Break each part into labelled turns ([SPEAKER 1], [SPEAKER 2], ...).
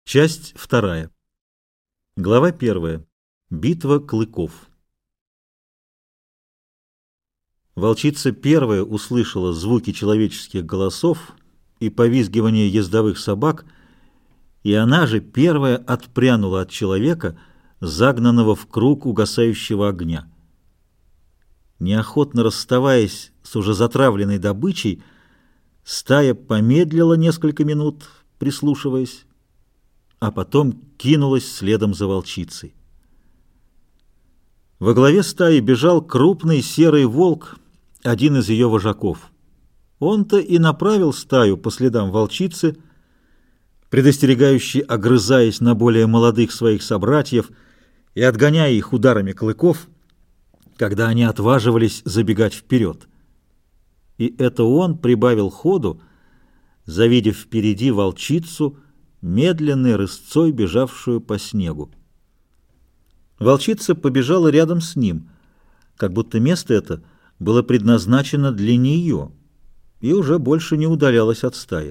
[SPEAKER 1] Часть вторая. Глава первая. Битва клыков. Волчица первая услышала звуки человеческих голосов и повизгивание ездовых собак, и она же первая отпрянула от человека, загнанного в круг угасающего огня. Неохотно расставаясь с уже затравленной добычей, стая помедлила несколько минут, прислушиваясь, а потом кинулась следом за волчицей. Во главе стаи бежал крупный серый волк, один из ее вожаков. Он-то и направил стаю по следам волчицы, предостерегающий, огрызаясь на более молодых своих собратьев и отгоняя их ударами клыков, когда они отваживались забегать вперед. И это он прибавил ходу, завидев впереди волчицу, медленной рысцой бежавшую по снегу. Волчица побежала рядом с ним, как будто место это было предназначено для нее, и уже больше не удалялась от стаи.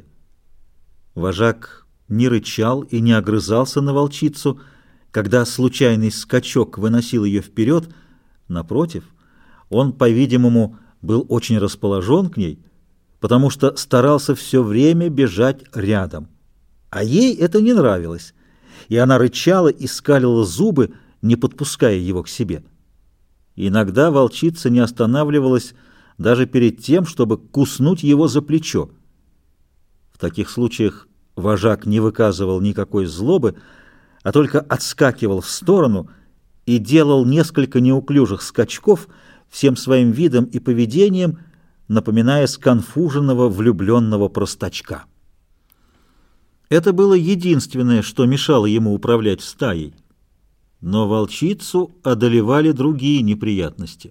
[SPEAKER 1] Вожак не рычал и не огрызался на волчицу, когда случайный скачок выносил ее вперед. Напротив, он, по-видимому, был очень расположен к ней, потому что старался все время бежать рядом. А ей это не нравилось, и она рычала и скалила зубы, не подпуская его к себе. Иногда волчица не останавливалась даже перед тем, чтобы куснуть его за плечо. В таких случаях вожак не выказывал никакой злобы, а только отскакивал в сторону и делал несколько неуклюжих скачков, всем своим видом и поведением напоминая сконфуженного влюбленного простачка. Это было единственное, что мешало ему управлять стаей. Но волчицу одолевали другие неприятности.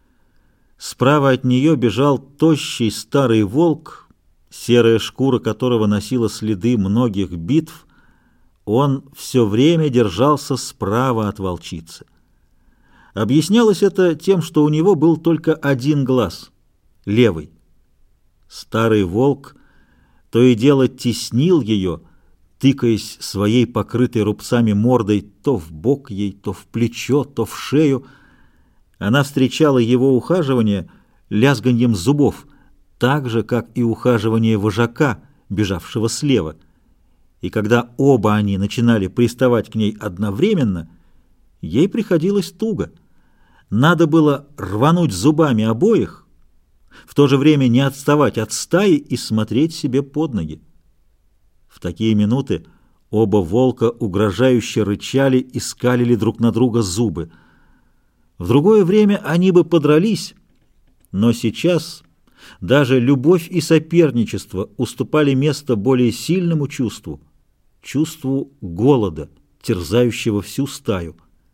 [SPEAKER 1] Справа от нее бежал тощий старый волк, серая шкура которого носила следы многих битв. Он все время держался справа от волчицы. Объяснялось это тем, что у него был только один глаз — левый. Старый волк то и дело теснил ее, тыкаясь своей покрытой рубцами мордой то в бок ей, то в плечо, то в шею. Она встречала его ухаживание лязганьем зубов, так же, как и ухаживание вожака, бежавшего слева. И когда оба они начинали приставать к ней одновременно, ей приходилось туго. Надо было рвануть зубами обоих, в то же время не отставать от стаи и смотреть себе под ноги. В такие минуты оба волка угрожающе рычали и скалили друг на друга зубы. В другое время они бы подрались, но сейчас даже любовь и соперничество уступали место более сильному чувству — чувству голода, терзающего всю стаю.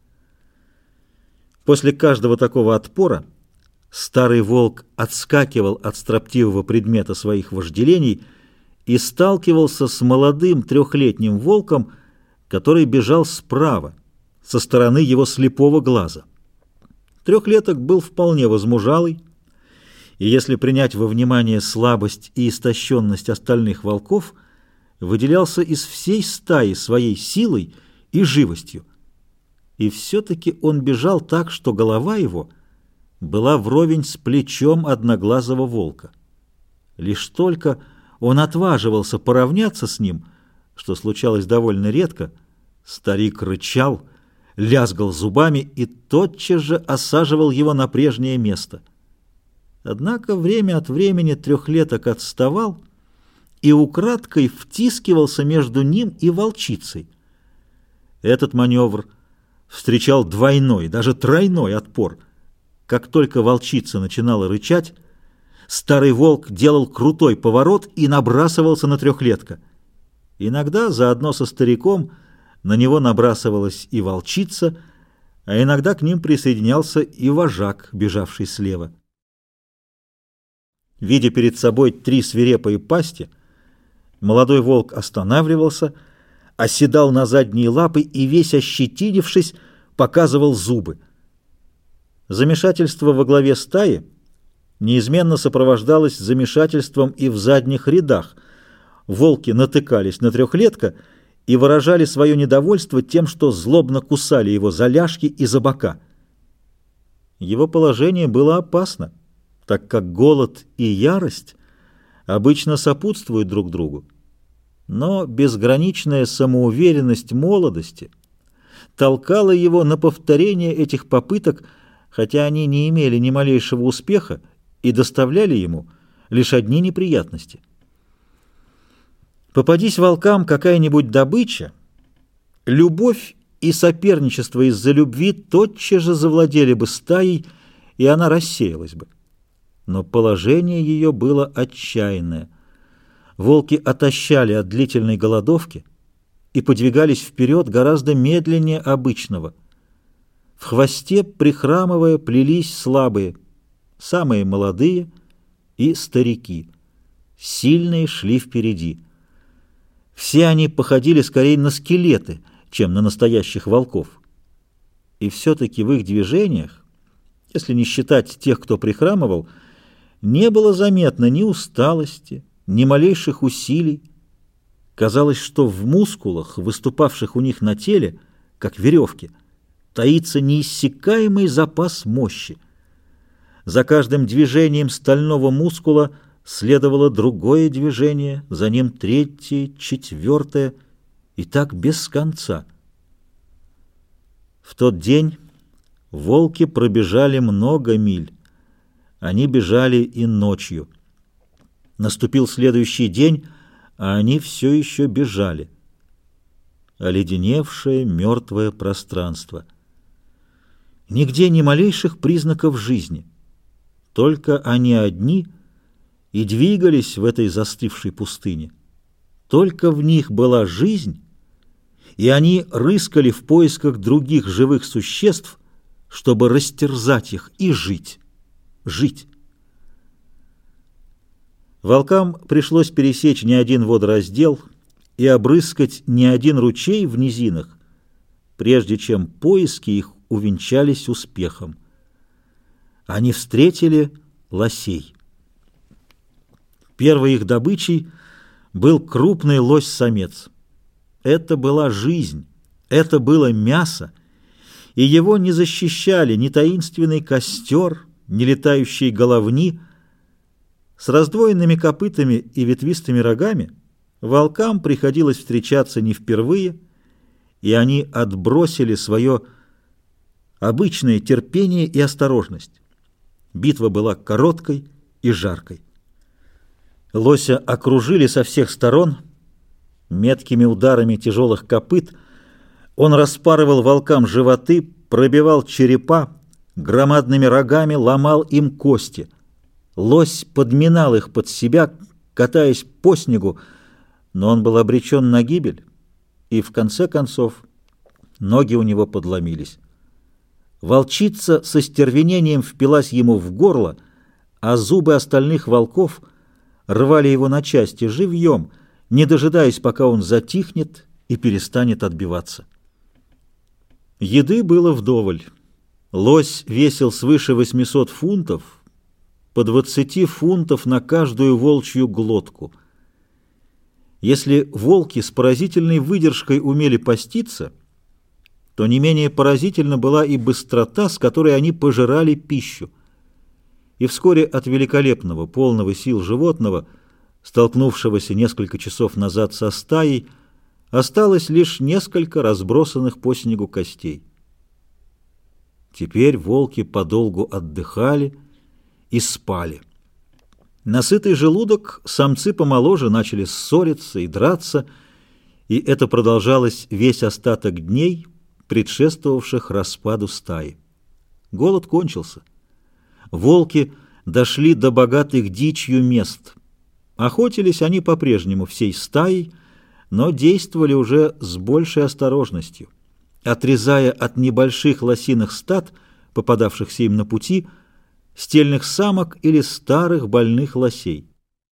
[SPEAKER 1] После каждого такого отпора старый волк отскакивал от строптивого предмета своих вожделений и сталкивался с молодым трехлетним волком, который бежал справа, со стороны его слепого глаза. Трехлеток был вполне возмужалый, и если принять во внимание слабость и истощенность остальных волков, выделялся из всей стаи своей силой и живостью. И все-таки он бежал так, что голова его была вровень с плечом одноглазого волка. Лишь только он отваживался поравняться с ним, что случалось довольно редко, старик рычал, лязгал зубами и тотчас же осаживал его на прежнее место. Однако время от времени трехлеток отставал и украдкой втискивался между ним и волчицей. Этот маневр встречал двойной, даже тройной отпор. Как только волчица начинала рычать, старый волк делал крутой поворот и набрасывался на трехлетка. Иногда заодно со стариком на него набрасывалась и волчица, а иногда к ним присоединялся и вожак, бежавший слева. Видя перед собой три свирепые пасти, молодой волк останавливался, оседал на задние лапы и, весь ощетинившись, показывал зубы. Замешательство во главе стаи неизменно сопровождалось замешательством и в задних рядах. Волки натыкались на трехлетка и выражали свое недовольство тем, что злобно кусали его за ляжки и за бока. Его положение было опасно, так как голод и ярость обычно сопутствуют друг другу. Но безграничная самоуверенность молодости толкала его на повторение этих попыток, хотя они не имели ни малейшего успеха и доставляли ему лишь одни неприятности. Попадись волкам какая-нибудь добыча, любовь и соперничество из-за любви тотчас же завладели бы стаей, и она рассеялась бы. Но положение ее было отчаянное. Волки отощали от длительной голодовки и подвигались вперед гораздо медленнее обычного. В хвосте, прихрамывая, плелись слабые, самые молодые и старики. Сильные шли впереди. Все они походили скорее на скелеты, чем на настоящих волков. И все-таки в их движениях, если не считать тех, кто прихрамывал, не было заметно ни усталости, ни малейших усилий. Казалось, что в мускулах, выступавших у них на теле, как веревки, таится неиссякаемый запас мощи. За каждым движением стального мускула следовало другое движение, за ним третье, четвертое, и так без конца. В тот день волки пробежали много миль. Они бежали и ночью. Наступил следующий день, а они все еще бежали. Оледеневшее мертвое пространство. Нигде ни малейших признаков жизни. Только они одни и двигались в этой застывшей пустыне. Только в них была жизнь, и они рыскали в поисках других живых существ, чтобы растерзать их и жить. Жить. Волкам пришлось пересечь не один водораздел и обрыскать не один ручей в низинах, прежде чем поиски их увенчались успехом. Они встретили лосей. Первой их добычей был крупный лось-самец. Это была жизнь, это было мясо, и его не защищали ни таинственный костер, ни летающие головни. С раздвоенными копытами и ветвистыми рогами волкам приходилось встречаться не впервые, и они отбросили свое обычное терпение и осторожность. Битва была короткой и жаркой. Лося окружили со всех сторон. Меткими ударами тяжелых копыт он распарывал волкам животы, пробивал черепа, громадными рогами ломал им кости. Лось подминал их под себя, катаясь по снегу, но он был обречен на гибель, и в конце концов ноги у него подломились. Волчица со стервенением впилась ему в горло, а зубы остальных волков рвали его на части живьем, не дожидаясь, пока он затихнет и перестанет отбиваться. Еды было вдоволь. Лось весил свыше 800 фунтов, по 20 фунтов на каждую волчью глотку. Если волки с поразительной выдержкой умели поститься, то не менее поразительна была и быстрота, с которой они пожирали пищу. И вскоре от великолепного, полного сил животного, столкнувшегося несколько часов назад со стаей, осталось лишь несколько разбросанных по снегу костей. Теперь волки подолгу отдыхали и спали. На сытый желудок самцы помоложе начали ссориться и драться, и это продолжалось весь остаток дней, предшествовавших распаду стаи. Голод кончился. Волки дошли до богатых дичью мест. Охотились они по-прежнему всей стаей, но действовали уже с большей осторожностью, отрезая от небольших лосиных стад, попадавшихся им на пути, стельных самок или старых больных лосей.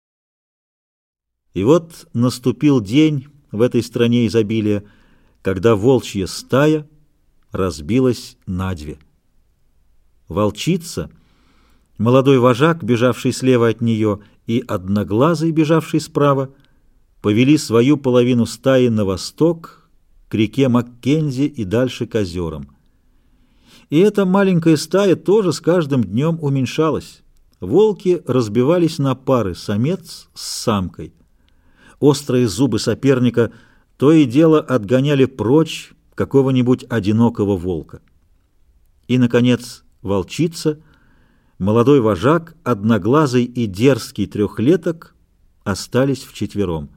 [SPEAKER 1] И вот наступил день в этой стране изобилия, когда волчья стая разбилась надве. Волчица, молодой вожак, бежавший слева от нее, и одноглазый, бежавший справа, повели свою половину стаи на восток, к реке Маккензи и дальше к озерам. И эта маленькая стая тоже с каждым днем уменьшалась. Волки разбивались на пары, самец с самкой. Острые зубы соперника то и дело отгоняли прочь какого-нибудь одинокого волка. И, наконец, волчица, молодой вожак, одноглазый и дерзкий трехлеток остались вчетвером.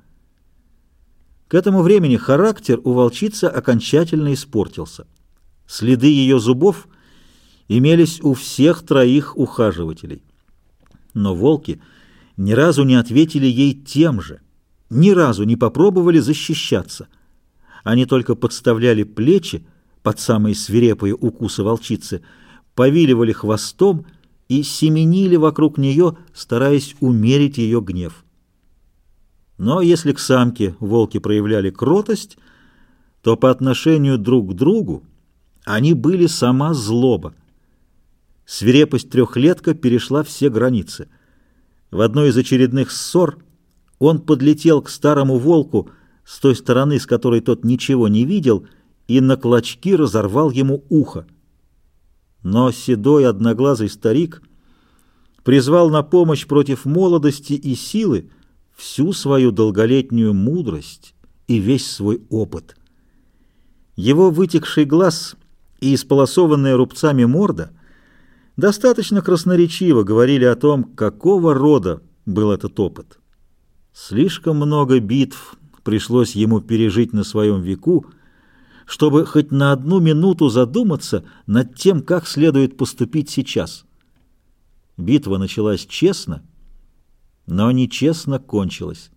[SPEAKER 1] К этому времени характер у волчицы окончательно испортился. Следы ее зубов имелись у всех троих ухаживателей. Но волки ни разу не ответили ей тем же, ни разу не попробовали защищаться. Они только подставляли плечи под самые свирепые укусы волчицы, повиливали хвостом и семенили вокруг нее, стараясь умерить ее гнев. Но если к самке волки проявляли кротость, то по отношению друг к другу они были сама злоба. Свирепость трехлетка перешла все границы. В одной из очередных ссор он подлетел к старому волку с той стороны, с которой тот ничего не видел, и на клочки разорвал ему ухо. Но седой одноглазый старик призвал на помощь против молодости и силы всю свою долголетнюю мудрость и весь свой опыт. Его вытекший глаз и исполосованная рубцами морда достаточно красноречиво говорили о том, какого рода был этот опыт. Слишком много битв пришлось ему пережить на своем веку, чтобы хоть на одну минуту задуматься над тем, как следует поступить сейчас. Битва началась честно, но нечестно кончилась.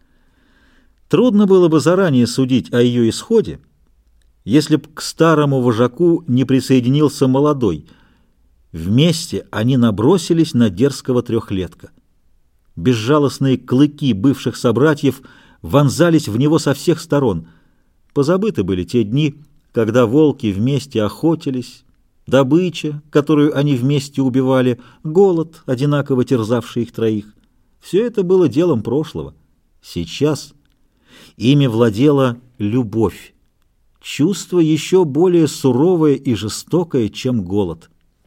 [SPEAKER 1] Трудно было бы заранее судить о ее исходе, если б к старому вожаку не присоединился молодой. Вместе они набросились на дерзкого трехлетка. Безжалостные клыки бывших собратьев вонзались в него со всех сторон. Позабыты были те дни, когда волки вместе охотились, добыча, которую они вместе убивали, голод, одинаково терзавший их троих. Все это было делом прошлого. Сейчас ими владела любовь, чувство еще более суровое и жестокое, чем голод.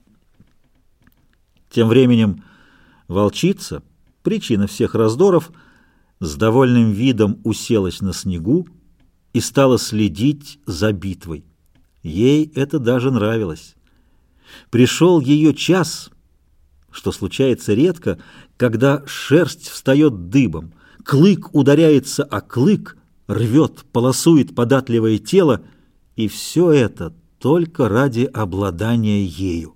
[SPEAKER 1] Тем временем волчица, причина всех раздоров, с довольным видом уселась на снегу и стала следить за битвой. Ей это даже нравилось. Пришел ее час, что случается редко, когда шерсть встает дыбом, клык ударяется о клык, рвет, полосует податливое тело, и все это только ради обладания ею.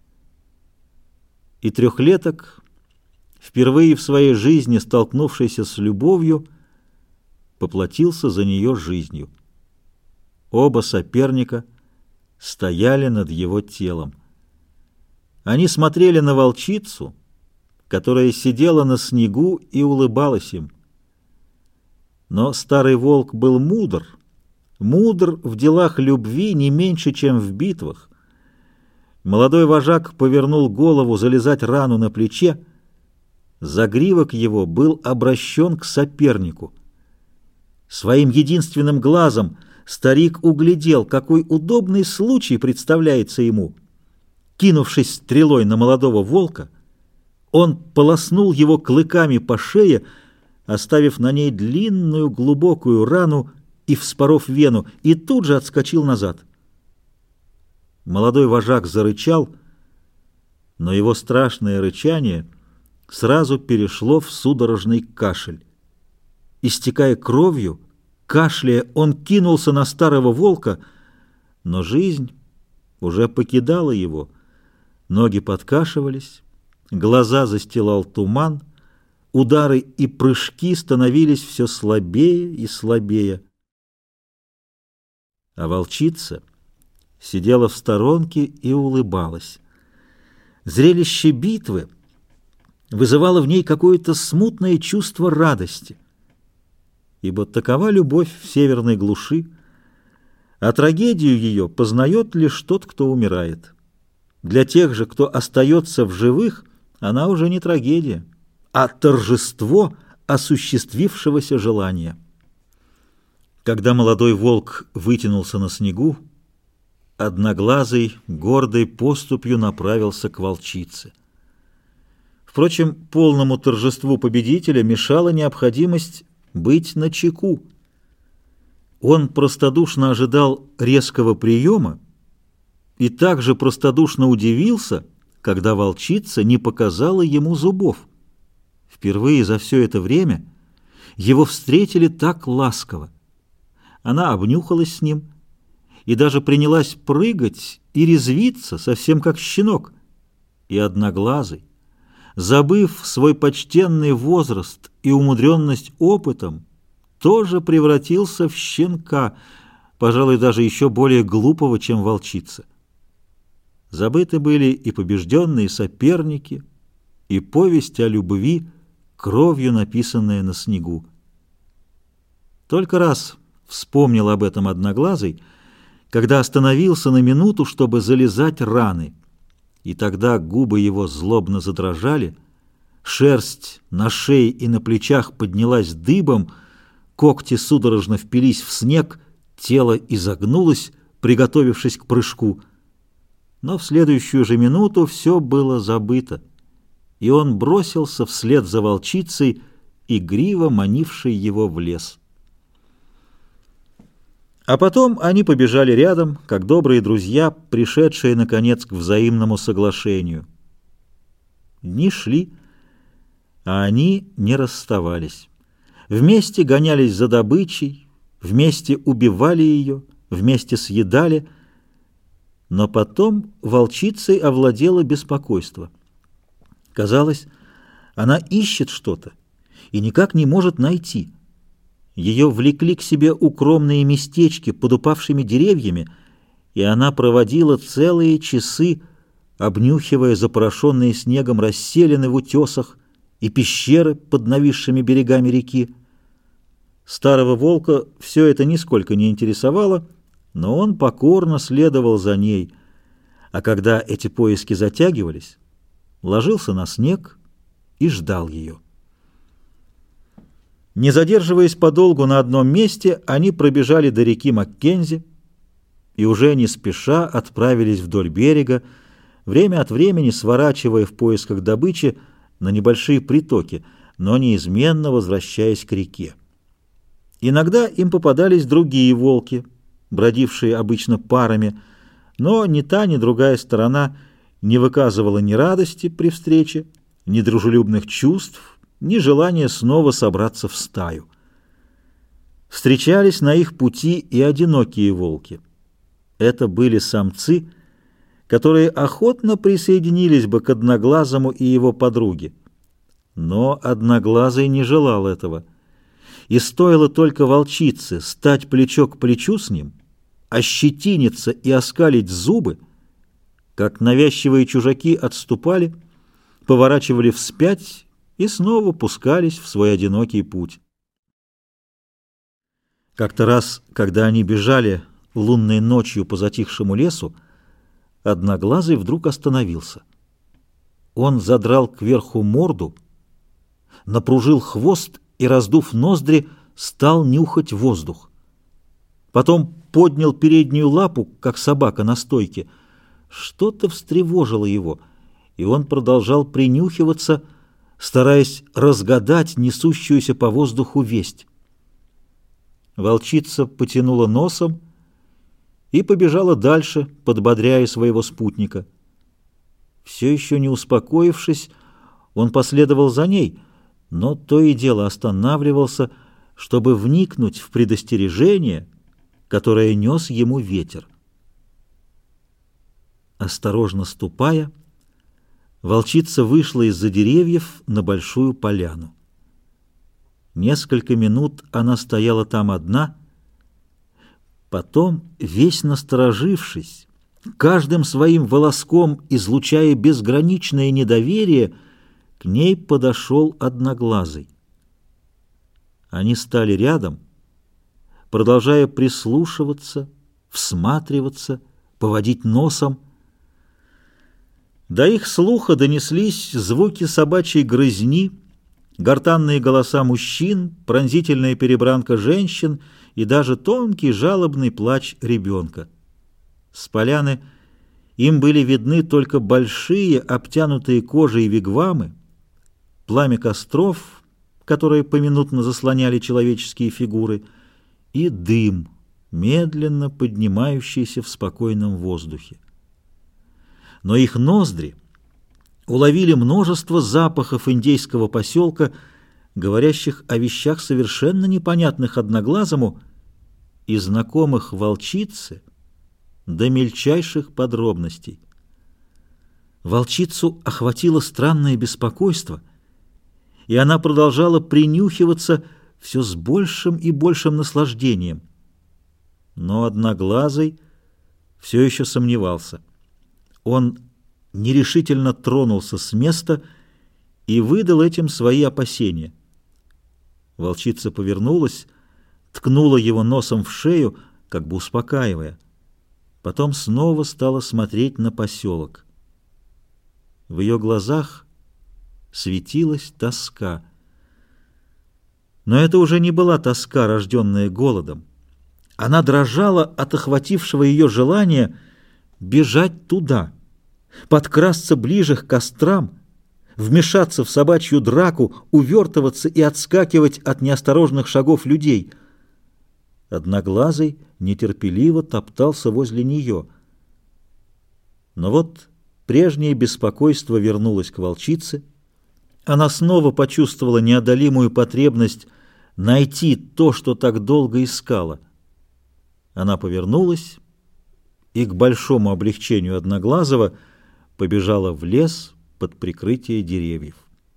[SPEAKER 1] И трехлеток, впервые в своей жизни столкнувшийся с любовью, поплатился за нее жизнью. Оба соперника стояли над его телом. Они смотрели на волчицу, которая сидела на снегу и улыбалась им. Но старый волк был мудр в делах любви не меньше, чем в битвах. Молодой вожак повернул голову залезать рану на плече. Загривок его был обращен к сопернику. Своим единственным глазом старик углядел, какой удобный случай представляется ему. Кинувшись стрелой на молодого волка, он полоснул его клыками по шее, оставив на ней длинную глубокую рану и вспоров вену, и тут же отскочил назад. Молодой вожак зарычал, но его страшное рычание сразу перешло в судорожный кашель. Истекая кровью, кашляя, он кинулся на старого волка, но жизнь уже покидала его. Ноги подкашивались, глаза застилал туман, удары и прыжки становились все слабее и слабее. А волчица сидела в сторонке и улыбалась. Зрелище битвы вызывало в ней какое-то смутное чувство радости, ибо такова любовь в северной глуши, а трагедию ее познает лишь тот, кто умирает. Для тех же, кто остается в живых, она уже не трагедия, а торжество осуществившегося желания. Когда молодой волк вытянулся на снегу, Одноглазый гордой поступью направился к волчице. Впрочем, полному торжеству победителя мешала необходимость быть начеку. Он простодушно ожидал резкого приема и также простодушно удивился, когда волчица не показала ему зубов. Впервые за все это время его встретили так ласково. Она обнюхалась с ним и даже принялась прыгать и резвиться, совсем как щенок. И Одноглазый, забыв свой почтенный возраст и умудренность опытом, тоже превратился в щенка, пожалуй, даже еще более глупого, чем волчица. Забыты были и побежденные соперники, и повесть о любви, кровью написанная на снегу. Только раз вспомнил об этом Одноглазый, когда остановился на минуту, чтобы зализать раны, и тогда губы его злобно задрожали, шерсть на шее и на плечах поднялась дыбом, когти судорожно впились в снег, тело изогнулось, приготовившись к прыжку. Но в следующую же минуту все было забыто, и он бросился вслед за волчицей, игриво манившей его в лес. А потом они побежали рядом, как добрые друзья, пришедшие, наконец, к взаимному соглашению. Дни шли, а они не расставались. Вместе гонялись за добычей, вместе убивали ее, вместе съедали, но потом волчицей овладело беспокойство. Казалось, она ищет что-то и никак не может найти. Ее влекли к себе укромные местечки под упавшими деревьями, и она проводила целые часы, обнюхивая запорошенные снегом расселины в утесах и пещеры под нависшими берегами реки. Старого волка все это нисколько не интересовало, но он покорно следовал за ней, а когда эти поиски затягивались, ложился на снег и ждал ее. Не задерживаясь подолгу на одном месте, они пробежали до реки Маккензи и уже не спеша отправились вдоль берега, время от времени сворачивая в поисках добычи на небольшие притоки, но неизменно возвращаясь к реке. Иногда им попадались другие волки, бродившие обычно парами, но ни та, ни другая сторона не выказывала ни радости при встрече, ни дружелюбных чувств, ни желания снова собраться в стаю. Встречались на их пути и одинокие волки. Это были самцы, которые охотно присоединились бы к Одноглазому и его подруге. Но Одноглазый не желал этого. И стоило только волчице стать плечо к плечу с ним, ощетиниться и оскалить зубы, как навязчивые чужаки отступали, поворачивали вспять и снова пускались в свой одинокий путь. Как-то раз, когда они бежали лунной ночью по затихшему лесу, Одноглазый вдруг остановился. Он задрал кверху морду, напружил хвост и, раздув ноздри, стал нюхать воздух. Потом поднял переднюю лапу, как собака на стойке. Что-то встревожило его, и он продолжал принюхиваться, стараясь разгадать несущуюся по воздуху весть. Волчица потянула носом и побежала дальше, подбодряя своего спутника. Все еще не успокоившись, он последовал за ней, но то и дело останавливался, чтобы вникнуть в предостережение, которое нес ему ветер. Осторожно ступая, волчица вышла из-за деревьев на большую поляну. Несколько минут она стояла там одна, потом, весь насторожившись, каждым своим волоском излучая безграничное недоверие, к ней подошел Одноглазый. Они стали рядом, продолжая прислушиваться, всматриваться, поводить носом. До их слуха донеслись звуки собачьей грызни, гортанные голоса мужчин, пронзительная перебранка женщин и даже тонкий жалобный плач ребенка. С поляны им были видны только большие, обтянутые кожей вигвамы, пламя костров, которые поминутно заслоняли человеческие фигуры, и дым, медленно поднимающийся в спокойном воздухе. Но их ноздри уловили множество запахов индейского поселка, говорящих о вещах совершенно непонятных одноглазому и знакомых волчице до мельчайших подробностей. Волчицу охватило странное беспокойство, и она продолжала принюхиваться все с большим и большим наслаждением. Но Одноглазый все еще сомневался. Он нерешительно тронулся с места и выдал этим свои опасения. Волчица повернулась, ткнула его носом в шею, как бы успокаивая. Потом снова стала смотреть на поселок. В ее глазах светилась тоска. Но это уже не была тоска, рожденная голодом. Она дрожала от охватившего ее желания бежать туда, подкрасться ближе к кострам, вмешаться в собачью драку, увертываться и отскакивать от неосторожных шагов людей. Одноглазый нетерпеливо топтался возле нее. Но вот прежнее беспокойство вернулось к волчице. Она снова почувствовала неодолимую потребность найти то, что так долго искала. Она повернулась и к большому облегчению Одноглазого побежала в лес под прикрытие деревьев.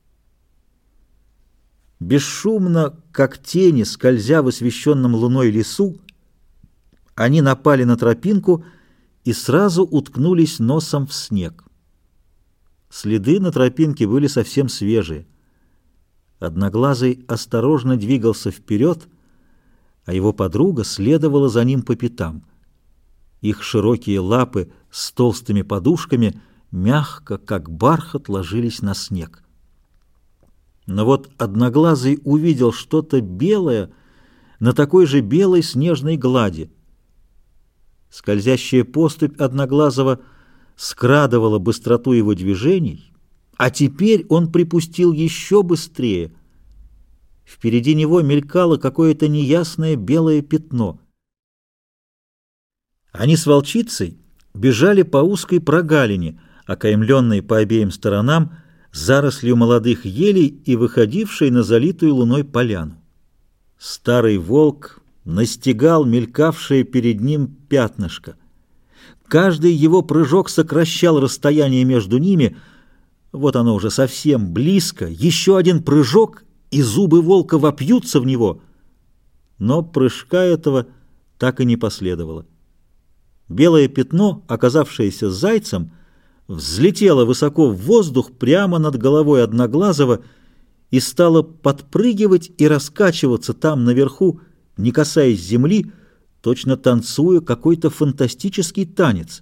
[SPEAKER 1] Бесшумно, как тени, скользя в освещенном луной лесу, они напали на тропинку и сразу уткнулись носом в снег. Следы на тропинке были совсем свежие. Одноглазый осторожно двигался вперед, а его подруга следовала за ним по пятам. Их широкие лапы с толстыми подушками мягко, как бархат, ложились на снег. Но вот Одноглазый увидел что-то белое на такой же белой снежной глади. Скользящая поступь Одноглазого скрадывала быстроту его движений, а теперь он припустил еще быстрее. Впереди него мелькало какое-то неясное белое пятно. Они с волчицей бежали по узкой прогалине, окаймленной по обеим сторонам зарослью молодых елей и выходившей на залитую луной поляну. Старый волк настигал мелькавшее перед ним пятнышко. Каждый его прыжок сокращал расстояние между ними. Вот оно уже совсем близко. Еще один прыжок, и зубы волка вопьются в него. Но прыжка этого так и не последовало. Белое пятно, оказавшееся зайцем, взлетело высоко в воздух прямо над головой Одноглазого и стало подпрыгивать и раскачиваться там наверху, не касаясь земли, точно танцуя какой-то фантастический танец.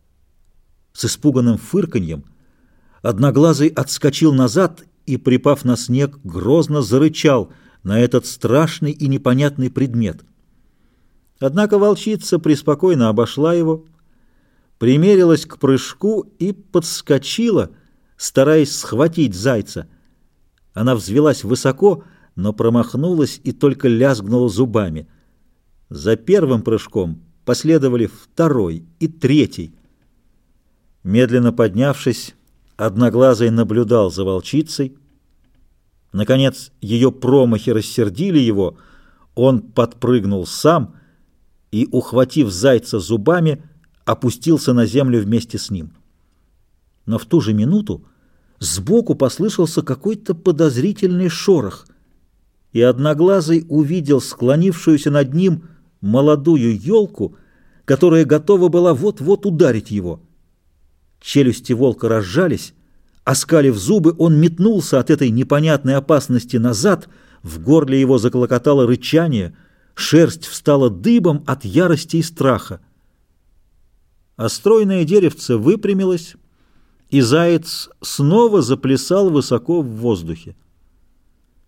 [SPEAKER 1] С испуганным фырканьем Одноглазый отскочил назад и, припав на снег, грозно зарычал на этот страшный и непонятный предмет. Однако волчица преспокойно обошла его, примерилась к прыжку и подскочила, стараясь схватить зайца. Она взвелась высоко, но промахнулась и только лязгнула зубами. За первым прыжком последовали второй и третий. Медленно поднявшись, Одноглазый наблюдал за волчицей. Наконец, ее промахи рассердили его, он подпрыгнул сам и, ухватив зайца зубами, опустился на землю вместе с ним. Но в ту же минуту сбоку послышался какой-то подозрительный шорох, и Одноглазый увидел склонившуюся над ним молодую елку, которая готова была вот-вот ударить его. Челюсти волка разжались, оскалив зубы, он метнулся от этой непонятной опасности назад, в горле его заклокотало рычание, шерсть встала дыбом от ярости и страха. А стройное деревце выпрямилось, и заяц снова заплясал высоко в воздухе.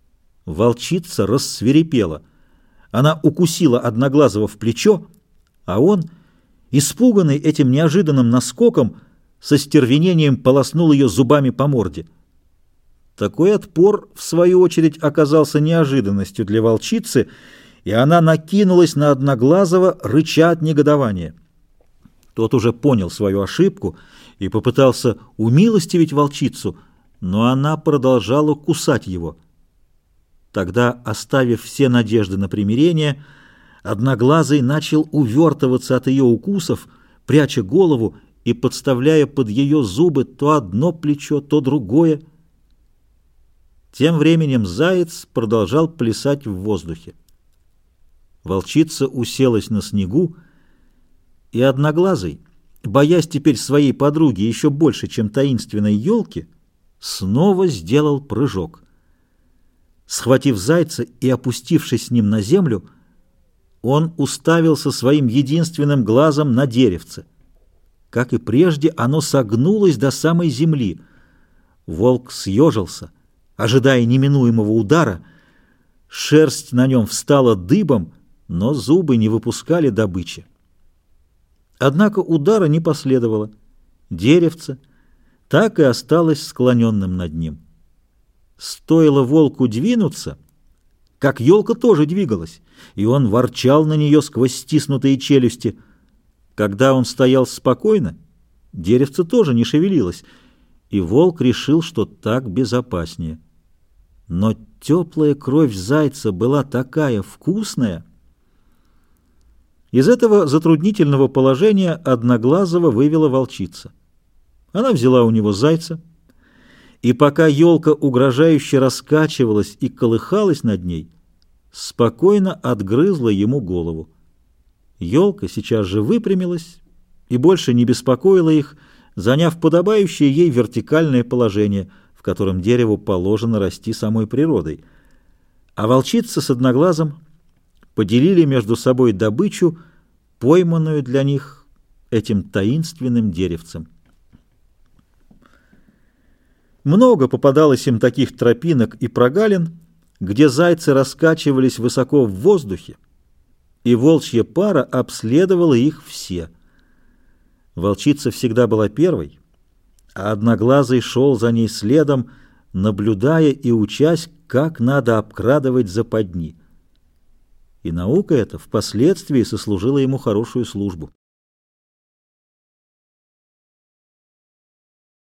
[SPEAKER 1] Волчица рассвирепела. Она укусила Одноглазого в плечо, а он, испуганный этим неожиданным наскоком, со стервенением полоснул ее зубами по морде. Такой отпор, в свою очередь, оказался неожиданностью для волчицы, и она накинулась на Одноглазого, рыча от негодования. Тот уже понял свою ошибку и попытался умилостивить волчицу, но она продолжала кусать его. Тогда, оставив все надежды на примирение, Одноглазый начал увертываться от ее укусов, пряча голову и подставляя под ее зубы то одно плечо, то другое. Тем временем заяц продолжал плясать в воздухе. Волчица уселась на снегу, и Одноглазый, боясь теперь своей подруги еще больше, чем таинственной елки, снова сделал прыжок. Схватив зайца и опустившись с ним на землю, он уставился своим единственным глазом на деревце. Как и прежде, оно согнулось до самой земли. Волк съежился, ожидая неминуемого удара. Шерсть на нем встала дыбом, но зубы не выпускали добычи. Однако удара не последовало. Деревце так и осталось склоненным над ним. Стоило волку двинуться, как елка тоже двигалась, и он ворчал на нее сквозь стиснутые челюсти. Когда он стоял спокойно, деревце тоже не шевелилось, и волк решил, что так безопаснее. Но теплая кровь зайца была такая вкусная. Из этого затруднительного положения Одноглазого вывела волчица. Она взяла у него зайца, и пока елка угрожающе раскачивалась и колыхалась над ней, спокойно отгрызла ему голову. Елка сейчас же выпрямилась и больше не беспокоила их, заняв подобающее ей вертикальное положение, в котором дереву положено расти самой природой. А волчица с Одноглазым поделили между собой добычу, пойманную для них этим таинственным деревцем. Много попадалось им таких тропинок и прогалин, где зайцы раскачивались высоко в воздухе, и волчья пара обследовала их все. Волчица всегда была первой, а Одноглазый шел за ней следом, наблюдая и учась, как надо обкрадывать западни. И наука эта впоследствии сослужила ему хорошую службу.